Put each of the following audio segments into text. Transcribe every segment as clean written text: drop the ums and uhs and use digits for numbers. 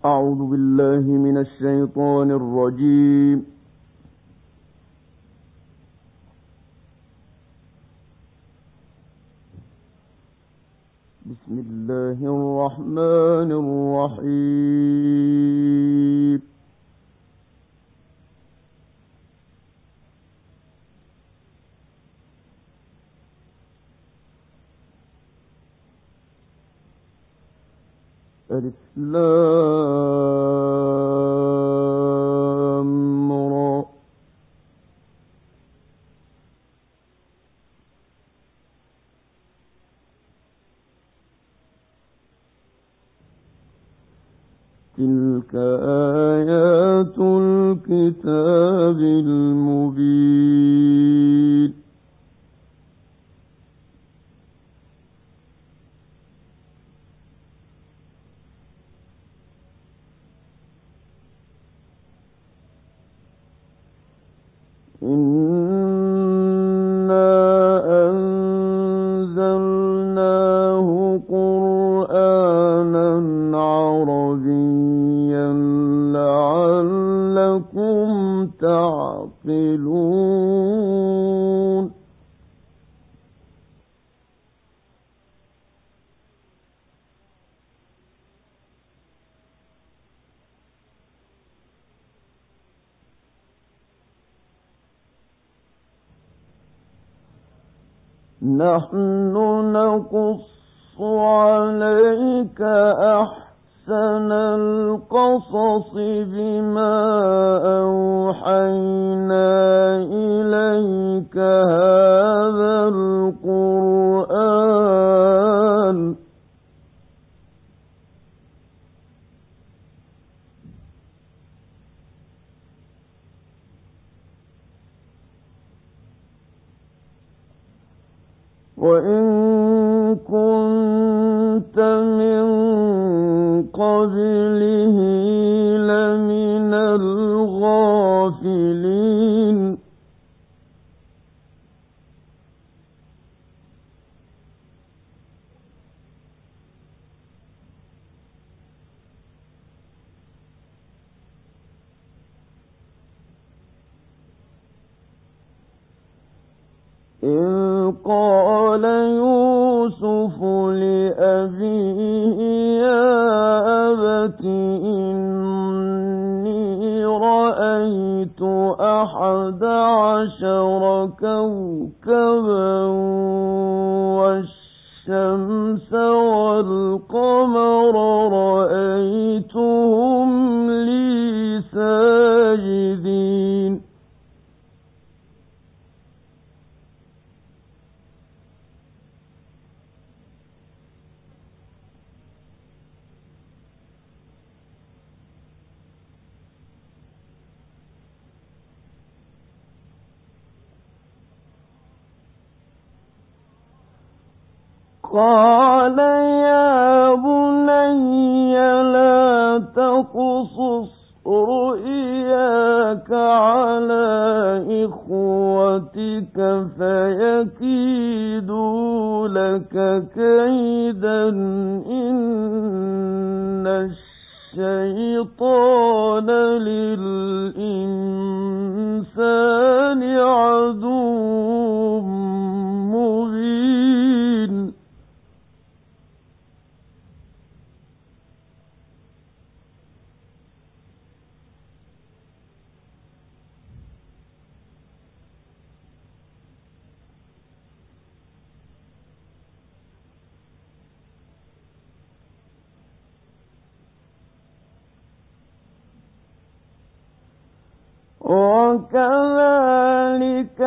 أعوذ بالله من الشيطان الرجيم. بسم الله الرحمن الرحيم. ألف لام را. تلك آيات الكتاب المبين. إنا أنزلناه قرآنا عربيا لعلكم تعقلون. نحن نقص عليك أحسن القصص بما أوحينا إليك هذا القرآن وإن كنت من قبله لمن الغافلين. إذ قال يوسف لأبيه يا أبت إني رأيت 11 كوكبا والشمس والقمر رأيتهم لي ساجدين. قال يا بني لا تقصص رؤياك على إخوتك فيكيدوا لك كيدا إن الشيطان للإنسان عدو مبين. وكذلك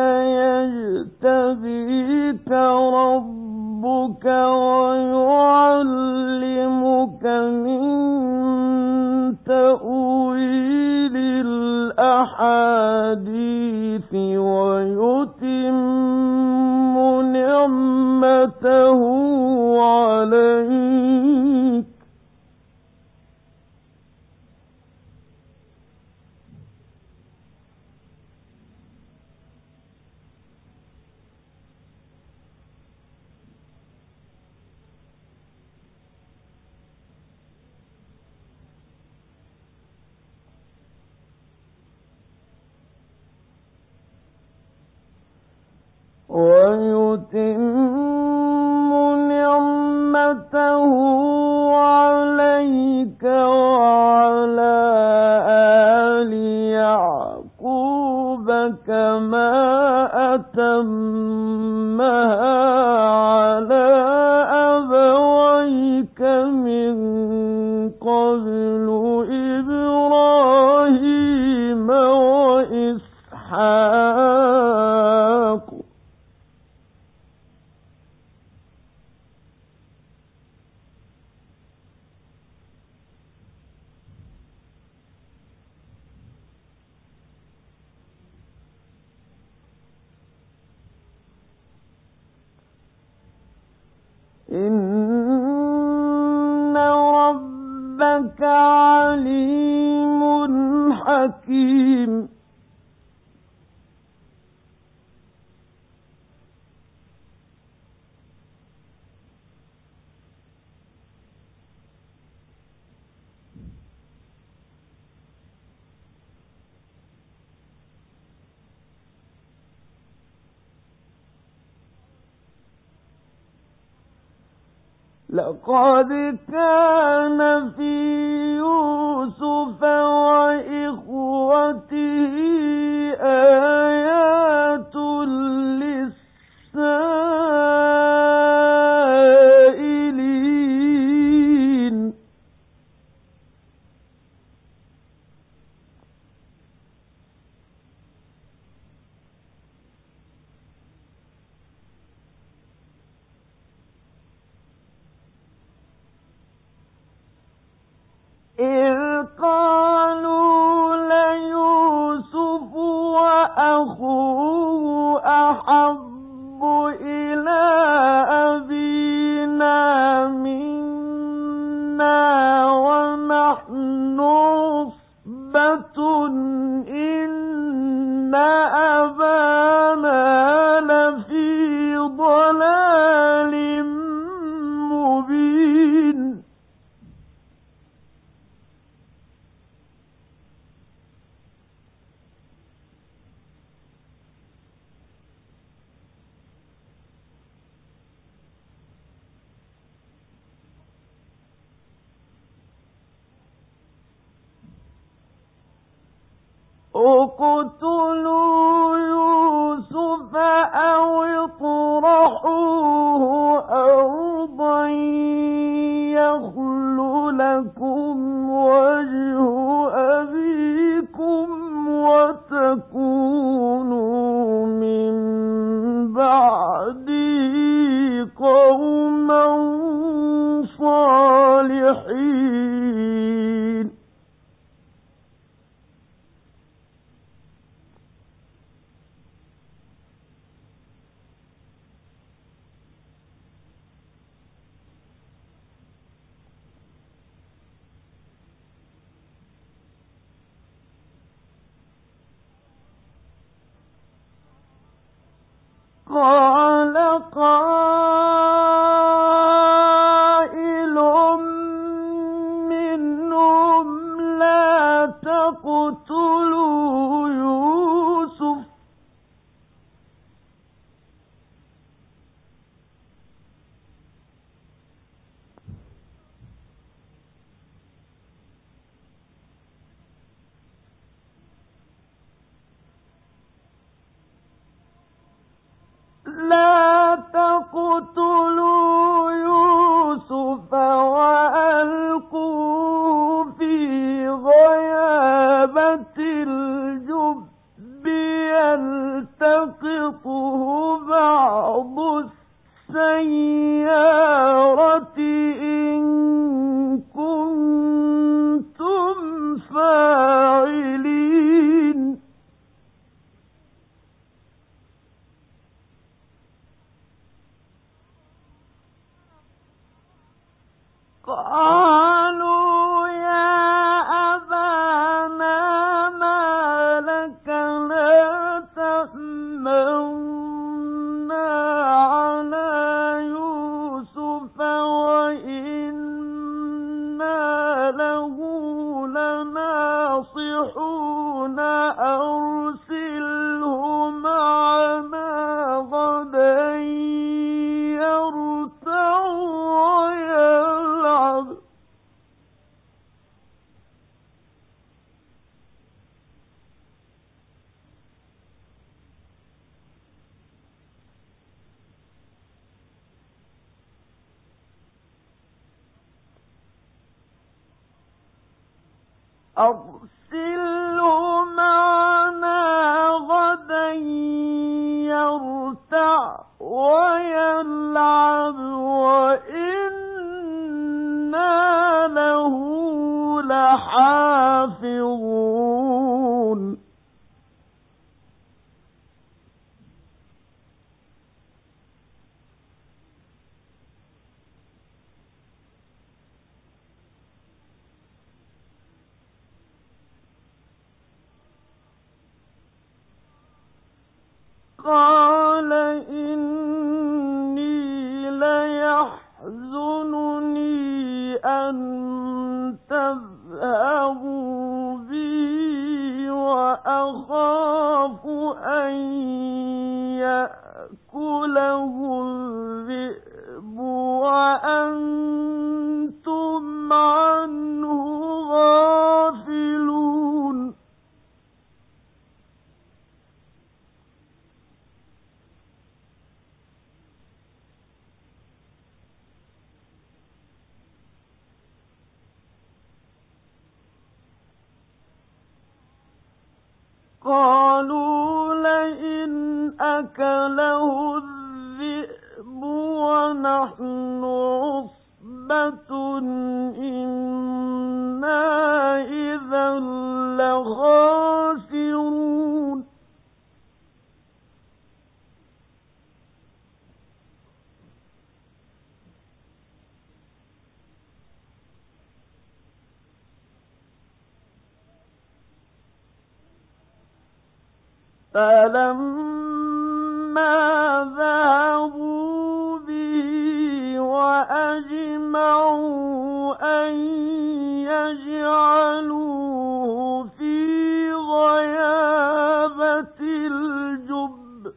يجتبيك ربك ويعلمك من تأويل الأحاديث ويتم نعمته عليك ويتم نعمته عليك وعلى آل يعقوب كما أتمها على أبويك من قبل إبراهيم وإسحاق إن ربك عليم حكيم لقد كان في يوسف وإخوته آيات للسائلين إذ قالوا ليوسف وأخوه أحب إلى أبينا منا ونحن عصبة إن أبانا لفي ضلال مبين اقتلوا يوسف أو اطرحوه أرضا يخل لكم وجه أبيكم وتكونوا من بعده قوما صالحين قال قائل منهم لا تقتلوا يوسف وألقوه في غيابة الجب يلتقطه بعض السيارة إن كنتم فاعلين قالوا يا أبانا ما لك لا تأمنا على يوسف وإنا له لناصحون أرسله معنا غدا أرسله معنا غدا يرتع ويلعب وإنا له لحافظون قال إني ليحزنني أن تذهبوا بي وأخاف أن يأكله الذئب وأنتم عنه غافلون قالوا لئن أكله الذئب ونحن عصبة إنا إذا لخاسرون فلما ذهبوا به وأجمعوا أن يجعلوه في غيابة الجب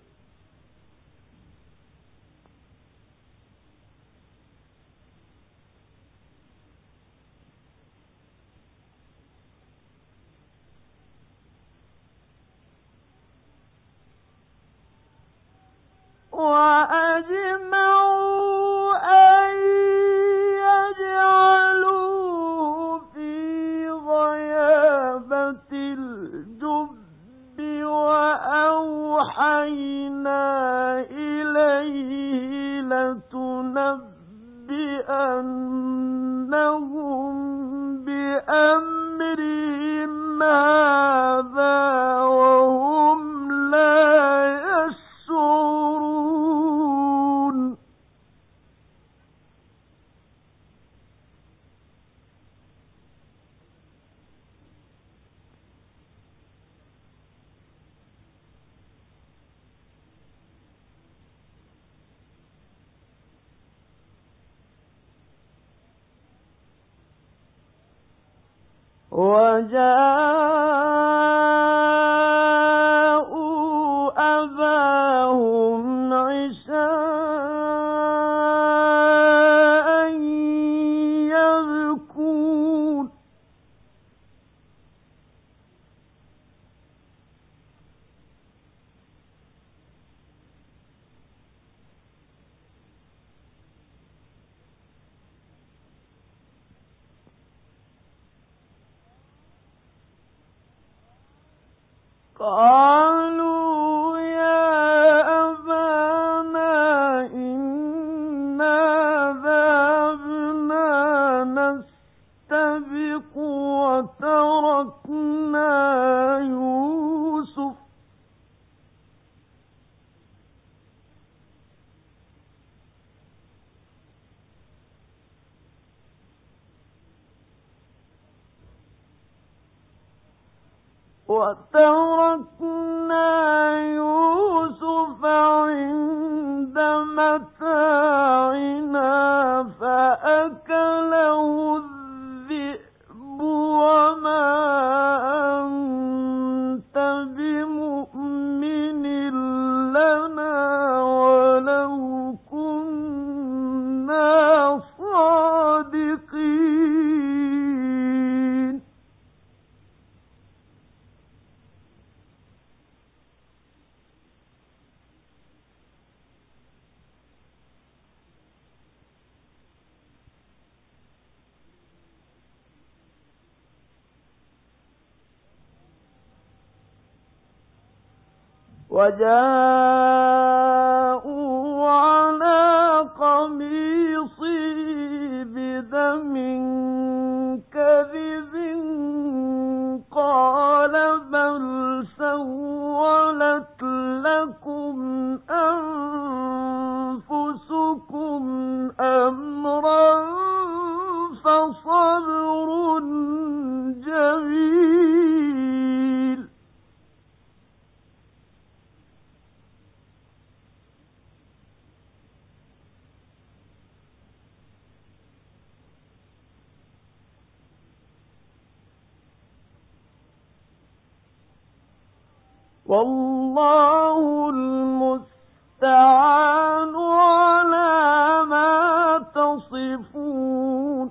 وأجمعوا أن يجعلوه في غيابة الجب وأوحينا إليه لتنبئنهم بأمرهم هذا وهم لا يشعرون وجاءوا أباهم عشاء يبكون قالوا يا أبانا إنا ذهبنا نستبق وتركنا يوسف عند متاعنا فأكله الذئب وما أنت بمؤمن لنا ولو كنا صادقين وجاءوا على قميصي بدم كذب قال بل سولت لكم أنفسكم أمرا فصبر جميل. والله المستعان على ما تصفون.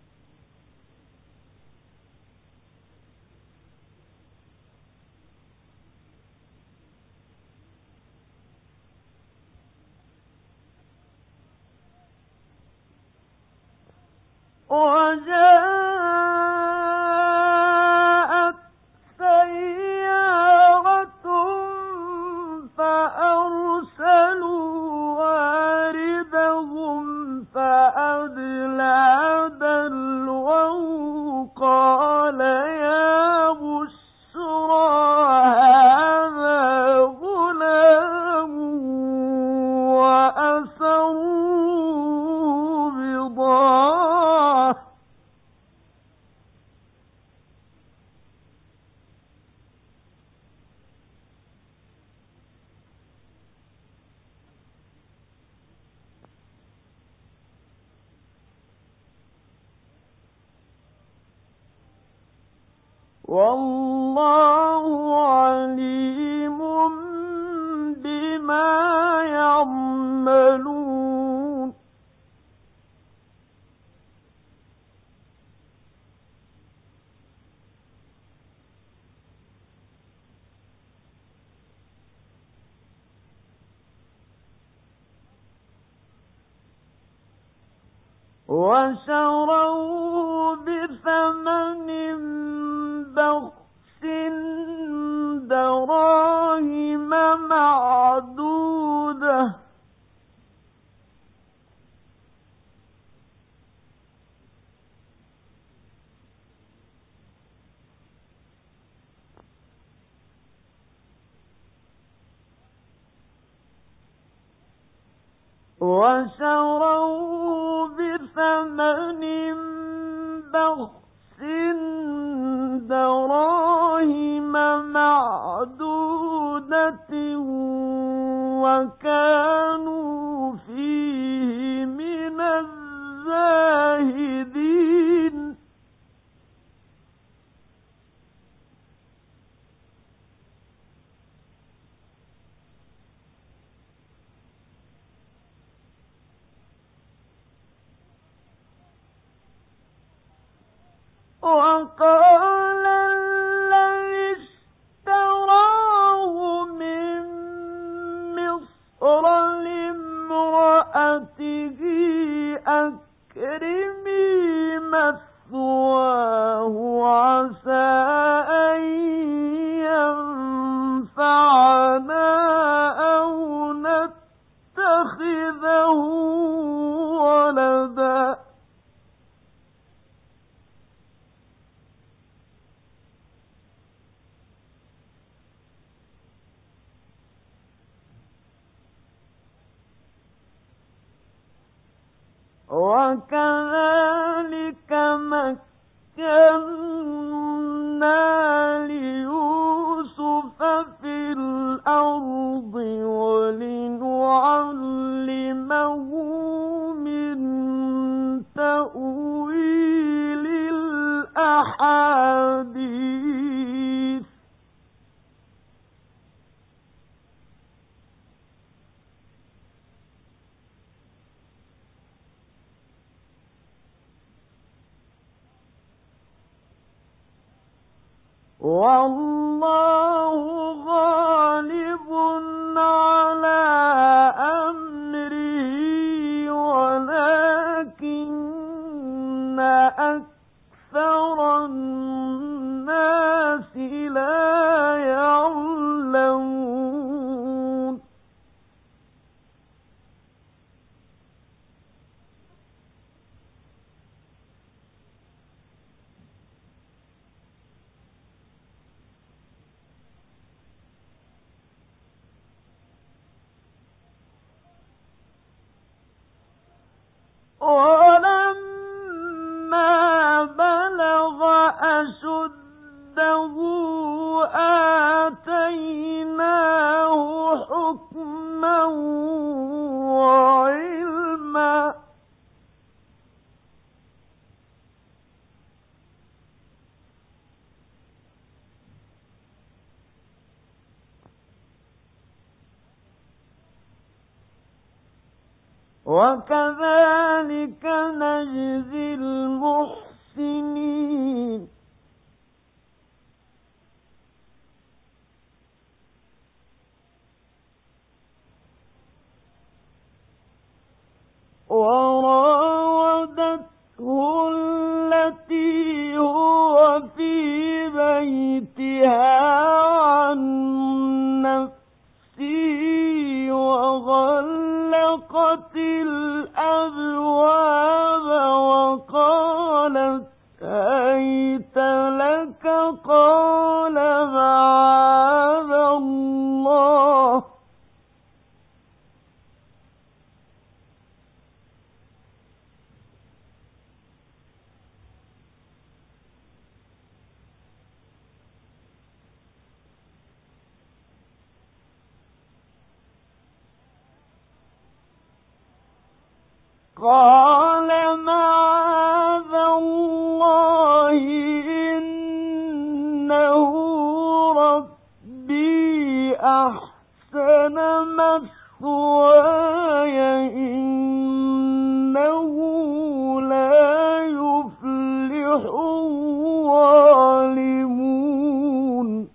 وجاءت سيارة فأرسلوا واردهم فأدلى دلوه قال يا بشرى هذا غلام وأسروا بضاعة والله عليم بما يعملون. وشروه بثمن بخس دراهم معدودة وشروه بثمن بخس دراهم معدودة وكانوا فيه من الزاهدين. وقال الذي اشتراه من مصر لامرأته أكرمي مثواه عسى أن ينفعنا أو نتخذه ولدا وكذلك مكنا ليوسف في الأرض ولنعلمه من تأويل الأحاديث والله غالب على أمره ولكن أكثر الناس لا يعلمون. أشده آتيناه حكما وعلما وكذلك نجزي المحسنين وراودته التي هو في بيتها عن نفسه وغلقت الأبواب وقالت هيت لك قال معاذ الله إنه ربي أحسن مثواي إنه لا يفلح الظالمون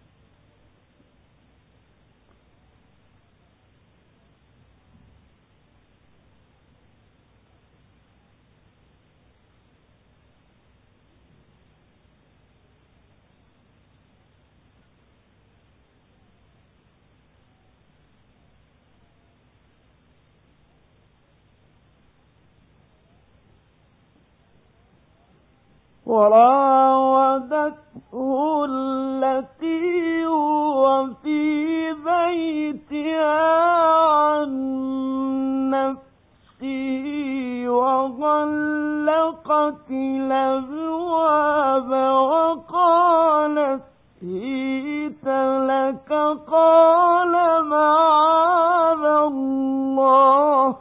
وراودته التي هو في بيتها عن نفسه وغلقت الأبواب وقالت هيت لك قال معاذ الله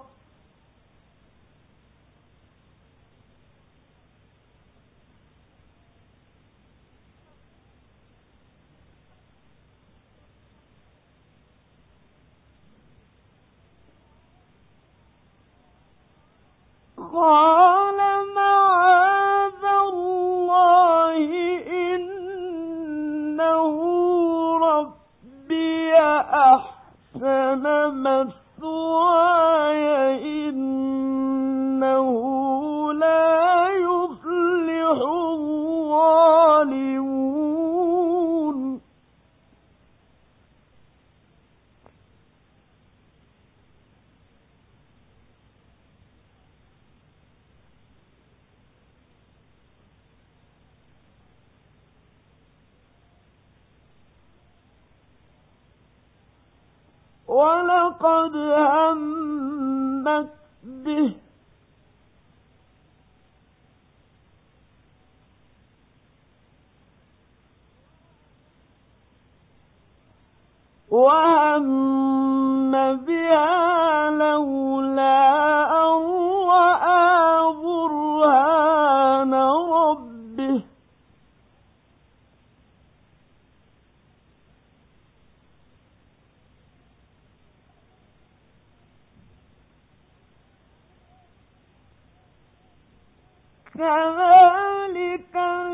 قال معاذ الله إنه ربي أحسن مثواي إنه لا يفلح الظالمون ولقد همت به وهم بها لولا أن رأى برهان ربه كذلك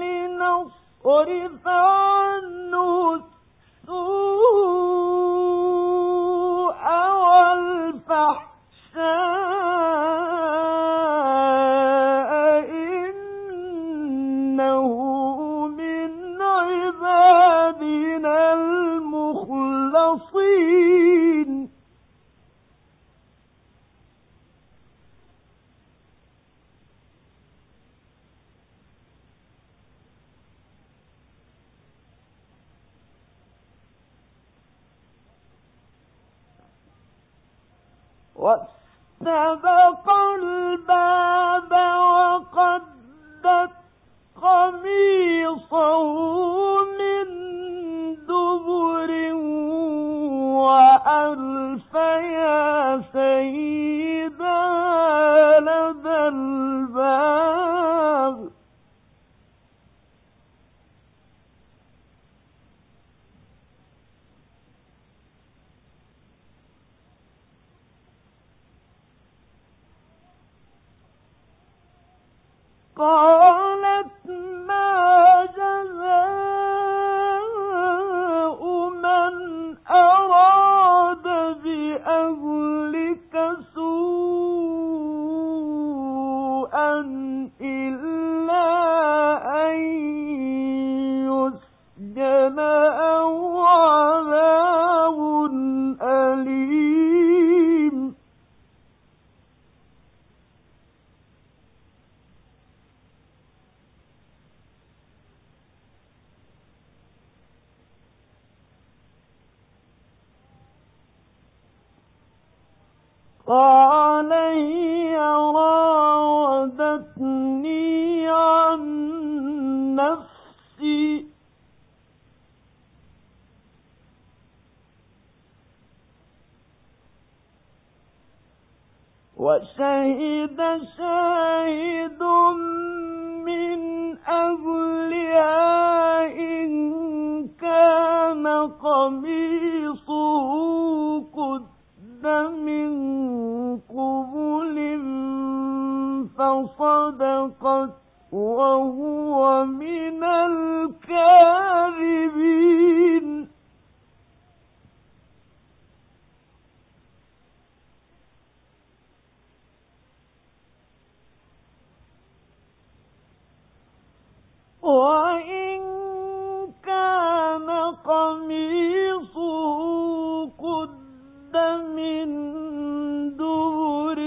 لنصرف عنه السوء والفحشاء إنه من عبادنا المخلصين واستبق الباب وقدت قميصه قالت ما جزاء من أراد بأهلك سوءا إلا أن يسجن أو عذاب أليم. قال هي راودتني عن نفسي وشهد شاهد من أهلها إن كان قميصه قد من قبل فصدقت وهو من الكاذبين. وإن كان قميصه قد من دبر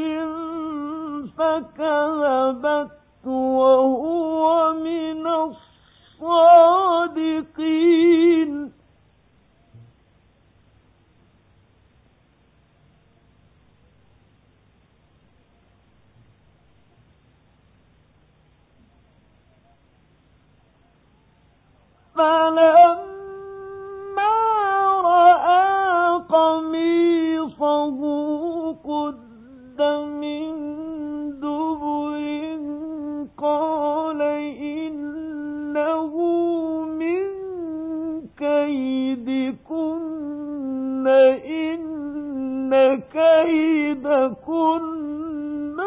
فكذبت وهو من الصادقين. فلما رأى قميصه قد من دبر قال إنه من كيدكن إن كيدكن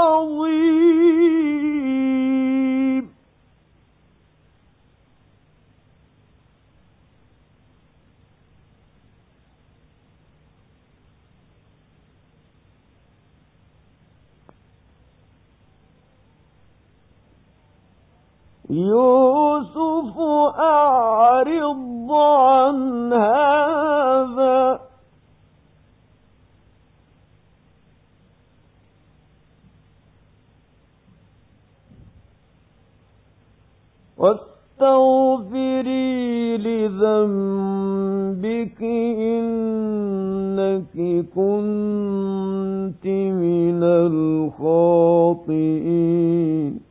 عظيم. يوسف أعرض عن هذا واستغفري لذنبك إنك كنت من الخاطئين.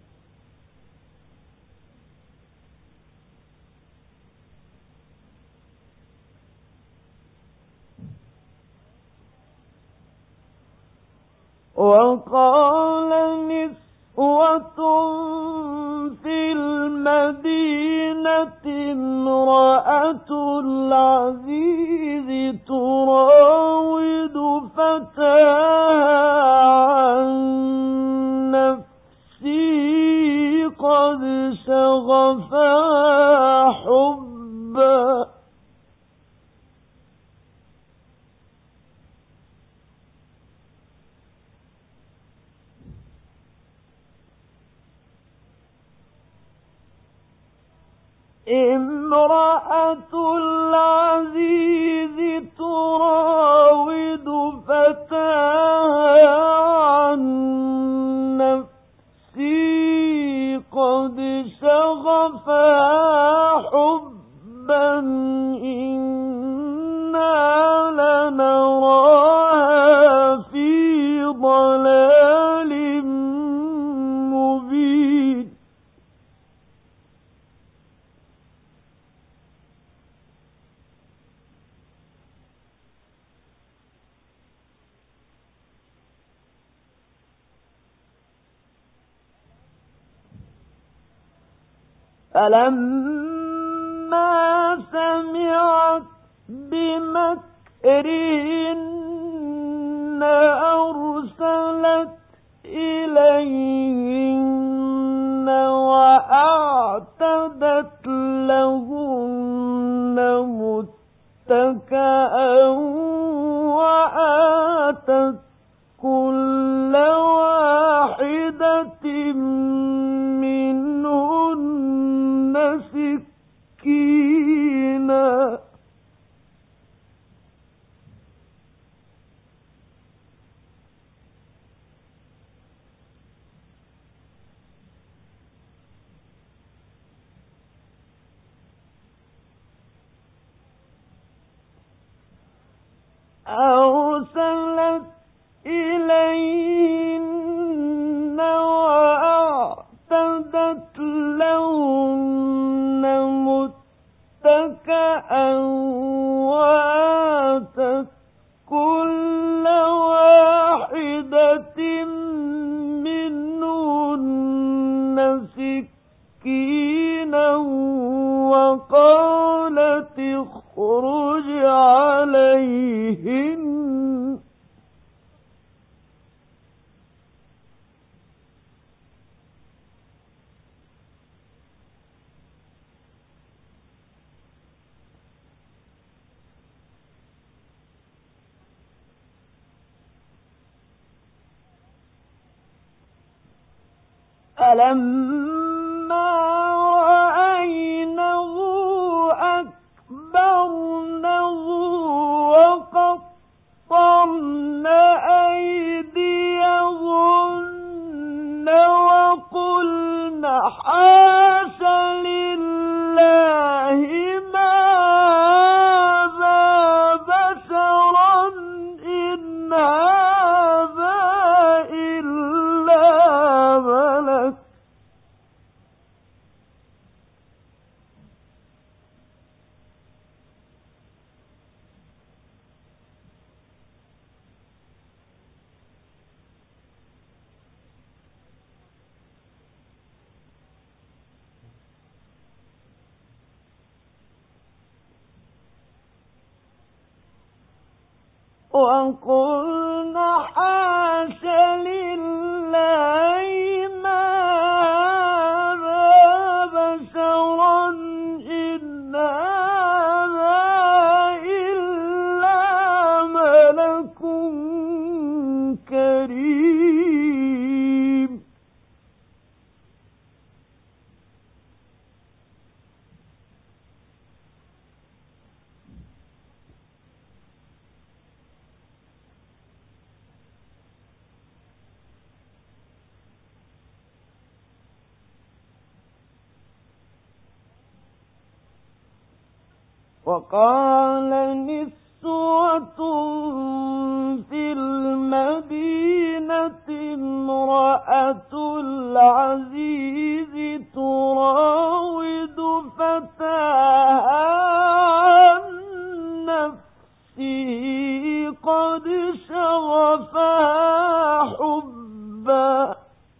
وقال نسوة في المدينة امرأة العزيز تراود فتاها عن نفسه قد شغفها حبا امرأة العزيز تراود فتاها عن نفسه قد شغفها حبا إنا لنراها في ضلال مبين. فلما سمعت بمكرهن أرسلت إليهن وأعتدت لهن متكئا وآتت كل واحدة منهن سكينا أرسلت إليهن وأعتدت لهن متكئا وآتت كل واحدة منهن سكينا وقالت اخرج عليهن فلما رأينه أكبرنه وقطعن أيديهن وقلن حاش لله ما هذا بشرا إن هذا إلا ملك وقلن حاش لله ما هذا بشرا إن هذا إلا ملك كريم وقال نسوة في المدينة امرأة العزيز تراود فتاها عن نفسه قد شغفها حبا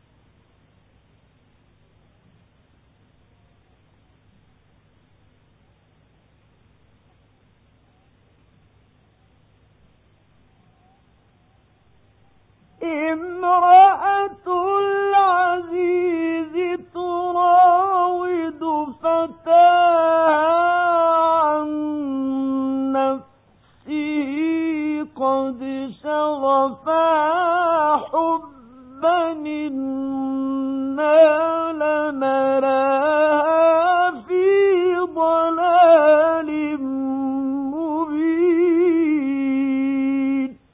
امرأة العزيز تراود فتاها عن نفسه قد شغفها حبا إنا لنراها في ضلال مبين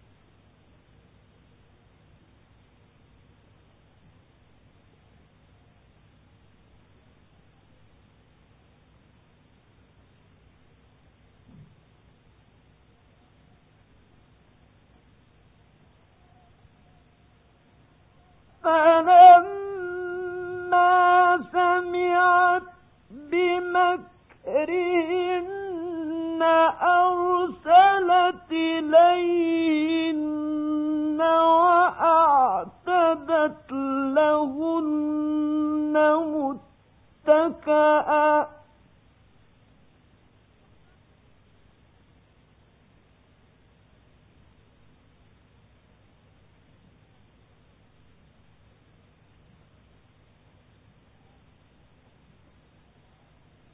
فلما سمعت بمكرهن أرسلت إليهن وأعتدت لهن متكئا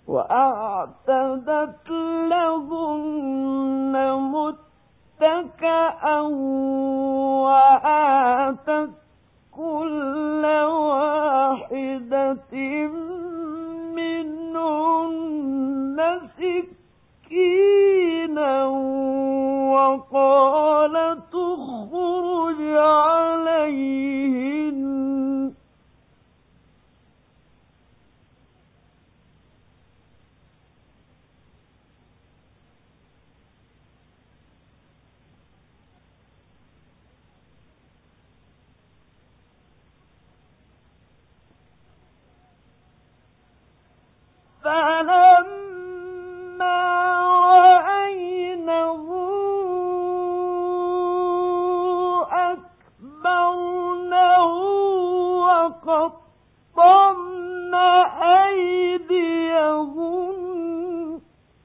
وأعتدت لهن متكأ وآتت كل واحدة منهن سكينا وقالت اخرج عليهن فلما رأينه أكبرنه وقطعن أيديهن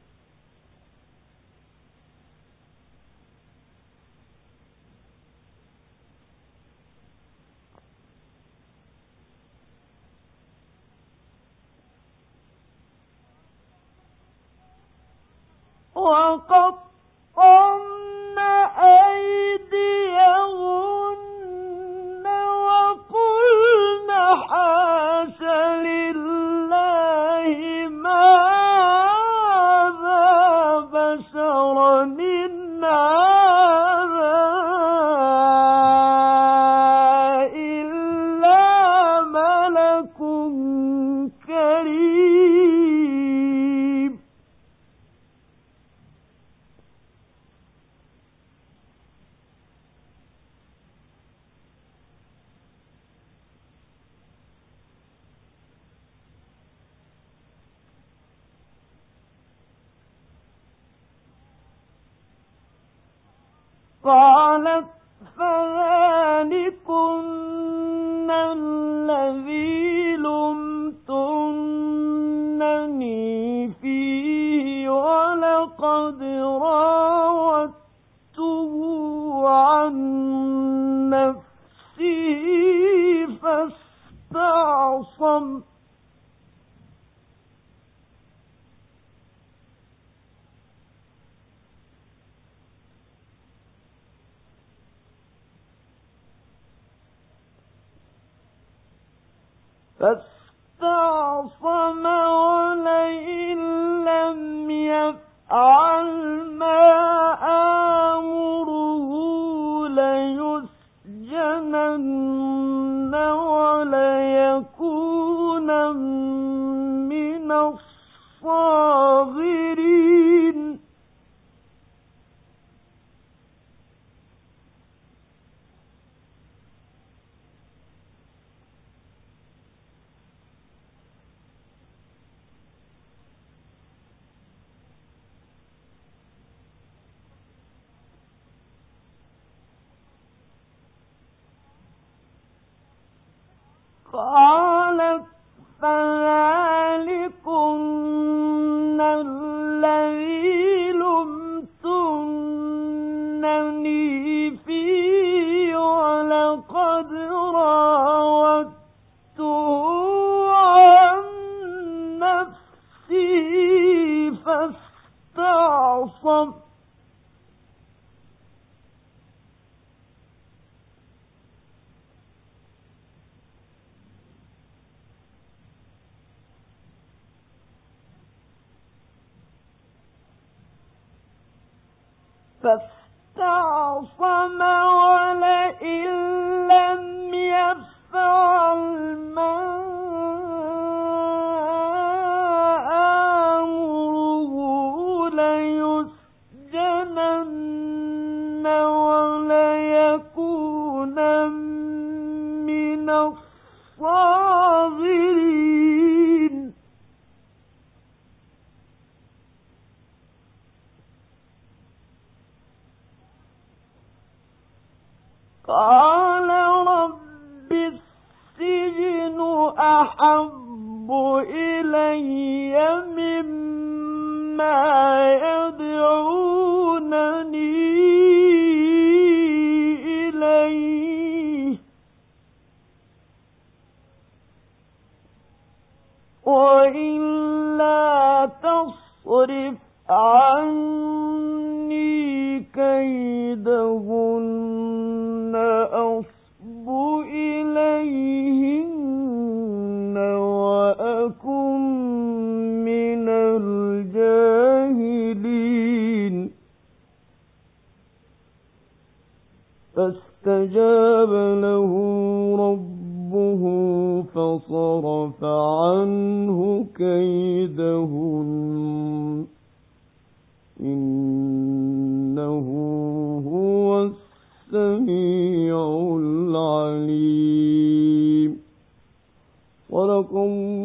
وقلن حاش لله ما هذا بشرا إن هذا إلا ملك كريم قالت فذلكن الذي لمتنني فيه ولقد راودته عن نفسه فاستعصم ولئن لم يفعل ما آمره ليسجنن وليكون من الصاغرين قالت فذلكن الذي لمتنني فيه ولقد راودته عن نفسه فاستعصم ولئن لم يفعل ما آمره ليسجنن وليكون من الصاغرين قال رب السجن أحب إلي مما يدعونني إليه وإلا تصرف عني كيدهن أصب إليهن وأكن من الجاهلين. فاستجاب له ربه فصرف عنه كيدهن إنه هو السميع العليم. صدق الله